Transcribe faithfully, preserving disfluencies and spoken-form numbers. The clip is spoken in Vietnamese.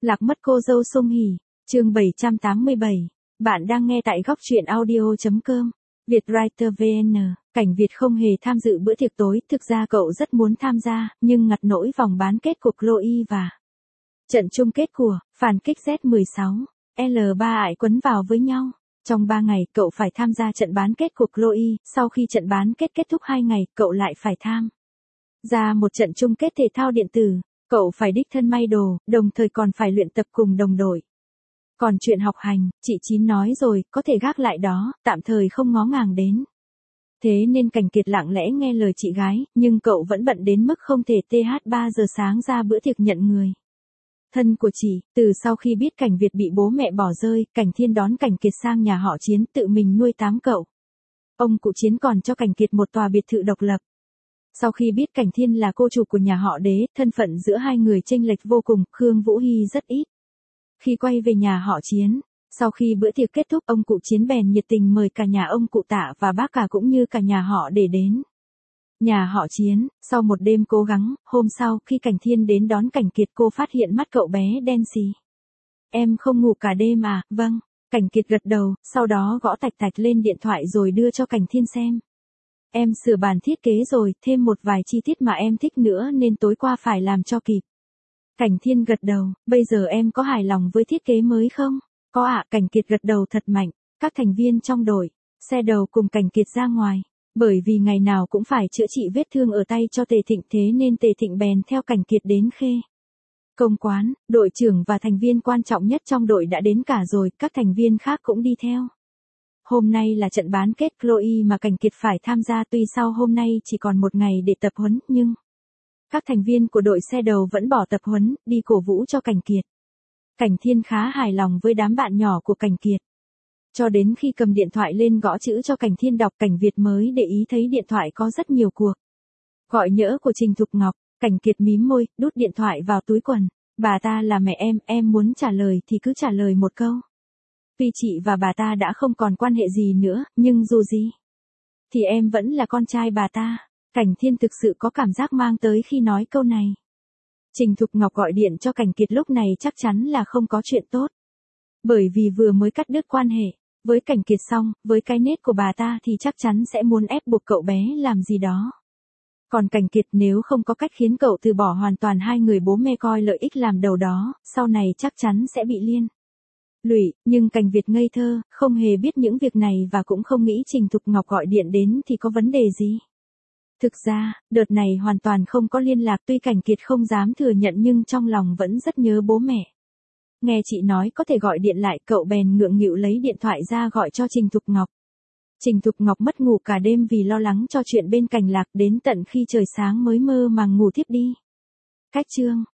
Lạc mất cô dâu Song Hỷ, chương bảy trăm tám mươi bảy. Bạn đang nghe tại góc truyện audio chấm com. Vietwriter vê en. Cảnh Việt không hề tham dự bữa tiệc tối, thực ra cậu rất muốn tham gia, nhưng ngặt nỗi vòng bán kết của Chloe và trận chung kết của phản kích Z mười sáu, L ba ải quấn vào với nhau. Trong ba ngày, cậu phải tham gia trận bán kết của Chloe, sau khi trận bán kết kết thúc hai ngày, cậu lại phải tham gia một trận chung kết thể thao điện tử. Cậu phải đích thân may đồ, đồng thời còn phải luyện tập cùng đồng đội. Còn chuyện học hành, chị Chín nói rồi, có thể gác lại đó, tạm thời không ngó ngàng đến. Thế nên Cảnh Kiệt lặng lẽ nghe lời chị gái, nhưng cậu vẫn bận đến mức không thể tê hát ba giờ sáng ra bữa tiệc nhận người thân của chị. Từ sau khi biết Cảnh Việt bị bố mẹ bỏ rơi, Cảnh Thiên đón Cảnh Kiệt sang nhà họ Chiến tự mình nuôi tám cậu. Ông cụ Chiến còn cho Cảnh Kiệt một tòa biệt thự độc lập. Sau khi biết Cảnh Thiên là cô chủ của nhà họ Đế, thân phận giữa hai người chênh lệch vô cùng, Khương Vũ Hy rất ít. Khi quay về nhà họ Chiến, sau khi bữa tiệc kết thúc, ông cụ Chiến bèn nhiệt tình mời cả nhà ông cụ Tạ và bác cả cũng như cả nhà họ để đến nhà họ Chiến. Sau một đêm cố gắng, hôm sau khi Cảnh Thiên đến đón Cảnh Kiệt, cô phát hiện mắt cậu bé đen xì. Em không ngủ cả đêm à? Vâng. Cảnh Kiệt gật đầu, sau đó gõ tạch tạch lên điện thoại rồi đưa cho Cảnh Thiên xem. Em sửa bản thiết kế rồi, thêm một vài chi tiết mà em thích nữa nên tối qua phải làm cho kịp. Cảnh Thiên gật đầu, bây giờ em có hài lòng với thiết kế mới không? Có ạ. Cảnh Kiệt gật đầu thật mạnh. Các thành viên trong đội xe đầu cùng Cảnh Kiệt ra ngoài. Bởi vì ngày nào cũng phải chữa trị vết thương ở tay cho Tề Thịnh, thế nên Tề Thịnh bèn theo Cảnh Kiệt đến Khê Công quán. Đội trưởng và thành viên quan trọng nhất trong đội đã đến cả rồi, các thành viên khác cũng đi theo. Hôm nay là trận bán kết Chloe mà Cảnh Kiệt phải tham gia, tuy sau hôm nay chỉ còn một ngày để tập huấn, nhưng các thành viên của đội xe đầu vẫn bỏ tập huấn, đi cổ vũ cho Cảnh Kiệt. Cảnh Thiên khá hài lòng với đám bạn nhỏ của Cảnh Kiệt. Cho đến khi cầm điện thoại lên gõ chữ cho Cảnh Thiên đọc, Cảnh Việt mới để ý thấy điện thoại có rất nhiều cuộc gọi nhỡ của Trình Thục Ngọc. Cảnh Kiệt mím môi, đút điện thoại vào túi quần. Bà ta là mẹ em, em muốn trả lời thì cứ trả lời một câu. Tuy chị và bà ta đã không còn quan hệ gì nữa, nhưng dù gì thì em vẫn là con trai bà ta. Cảnh Thiên thực sự có cảm giác mang tới khi nói câu này. Trình Thục Ngọc gọi điện cho Cảnh Kiệt lúc này chắc chắn là không có chuyện tốt. Bởi vì vừa mới cắt đứt quan hệ với Cảnh Kiệt xong, với cái nết của bà ta thì chắc chắn sẽ muốn ép buộc cậu bé làm gì đó. Còn Cảnh Kiệt nếu không có cách khiến cậu từ bỏ hoàn toàn hai người bố mẹ coi lợi ích làm đầu đó, sau này chắc chắn sẽ bị liên lụy, nhưng Cảnh Việt ngây thơ, không hề biết những việc này và cũng không nghĩ Trình Thục Ngọc gọi điện đến thì có vấn đề gì. Thực ra, đợt này hoàn toàn không có liên lạc, tuy Cảnh Kiệt không dám thừa nhận nhưng trong lòng vẫn rất nhớ bố mẹ. Nghe chị nói có thể gọi điện lại, cậu bèn ngượng nghịu lấy điện thoại ra gọi cho Trình Thục Ngọc. Trình Thục Ngọc mất ngủ cả đêm vì lo lắng cho chuyện bên Cảnh Lạc, đến tận khi trời sáng mới mơ màng ngủ thiếp đi. Cách chương